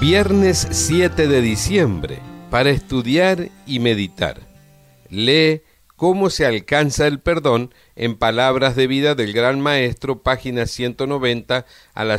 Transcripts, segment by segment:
Viernes 7 de diciembre, para estudiar y meditar. Lee Cómo se alcanza el perdón en Palabras de Vida del Gran Maestro, páginas 190 a la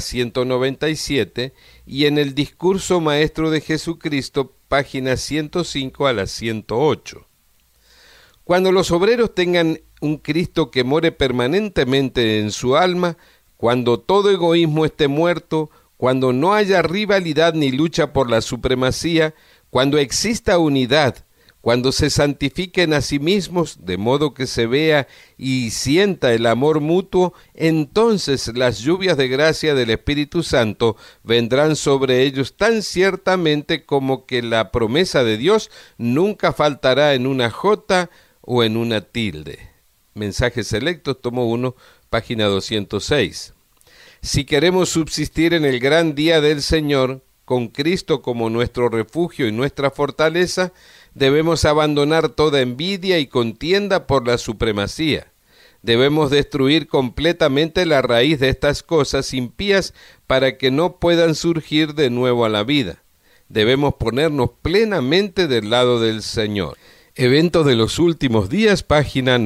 197, y en el Discurso Maestro de Jesucristo, páginas 105 a la 108. Cuando los obreros tengan un Cristo que more permanentemente en su alma, cuando todo egoísmo esté muerto, cuando no haya rivalidad ni lucha por la supremacía, cuando exista unidad, cuando se santifiquen a sí mismos, de modo que se vea y sienta el amor mutuo, entonces las lluvias de gracia del Espíritu Santo vendrán sobre ellos tan ciertamente como que la promesa de Dios nunca faltará en una jota o en una tilde. Mensajes selectos, tomo 1, página 206. Si queremos subsistir en el gran día del Señor, con Cristo como nuestro refugio y nuestra fortaleza, debemos abandonar toda envidia y contienda por la supremacía. Debemos destruir completamente la raíz de estas cosas impías para que no puedan surgir de nuevo a la vida. Debemos ponernos plenamente del lado del Señor. Eventos de los últimos días, página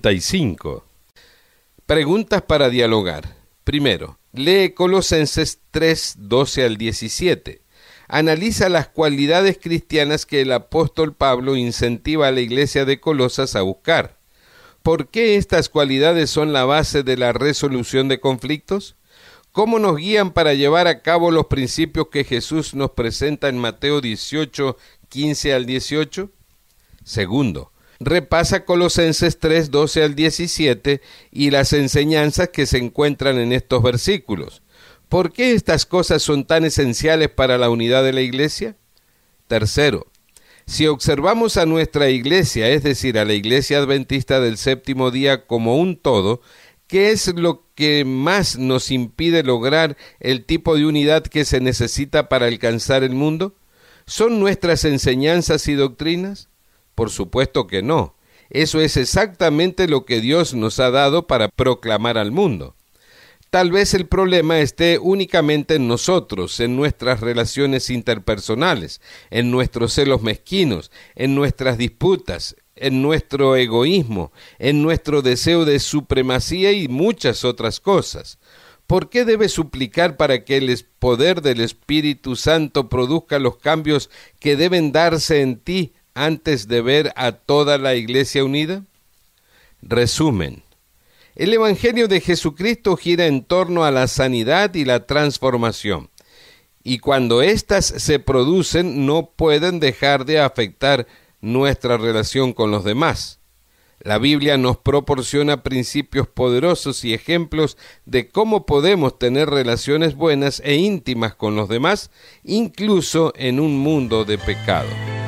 95. Preguntas para dialogar. Primero, lee Colosenses 3, 12 al 17. Analiza las cualidades cristianas que el apóstol Pablo incentiva a la iglesia de Colosas a buscar. ¿Por qué estas cualidades son la base de la resolución de conflictos? ¿Cómo nos guían para llevar a cabo los principios que Jesús nos presenta en Mateo 18, 15 al 18? Segundo, repasa Colosenses 3, 12 al 17 y las enseñanzas que se encuentran en estos versículos. ¿Por qué estas cosas son tan esenciales para la unidad de la iglesia? Tercero, si observamos a nuestra iglesia, es decir, a la iglesia adventista del séptimo día como un todo, ¿qué es lo que más nos impide lograr el tipo de unidad que se necesita para alcanzar el mundo? ¿Son nuestras enseñanzas y doctrinas? Por supuesto que no. Eso es exactamente lo que Dios nos ha dado para proclamar al mundo. Tal vez el problema esté únicamente en nosotros, en nuestras relaciones interpersonales, en nuestros celos mezquinos, en nuestras disputas, en nuestro egoísmo, en nuestro deseo de supremacía y muchas otras cosas. ¿Por qué debes suplicar para que el poder del Espíritu Santo produzca los cambios que deben darse en ti antes de ver a toda la iglesia unida? Resumen. El Evangelio de Jesucristo gira en torno a la sanidad y la transformación, y cuando éstas se producen no pueden dejar de afectar nuestra relación con los demás. La Biblia nos proporciona principios poderosos y ejemplos de cómo podemos tener relaciones buenas e íntimas con los demás, incluso en un mundo de pecado.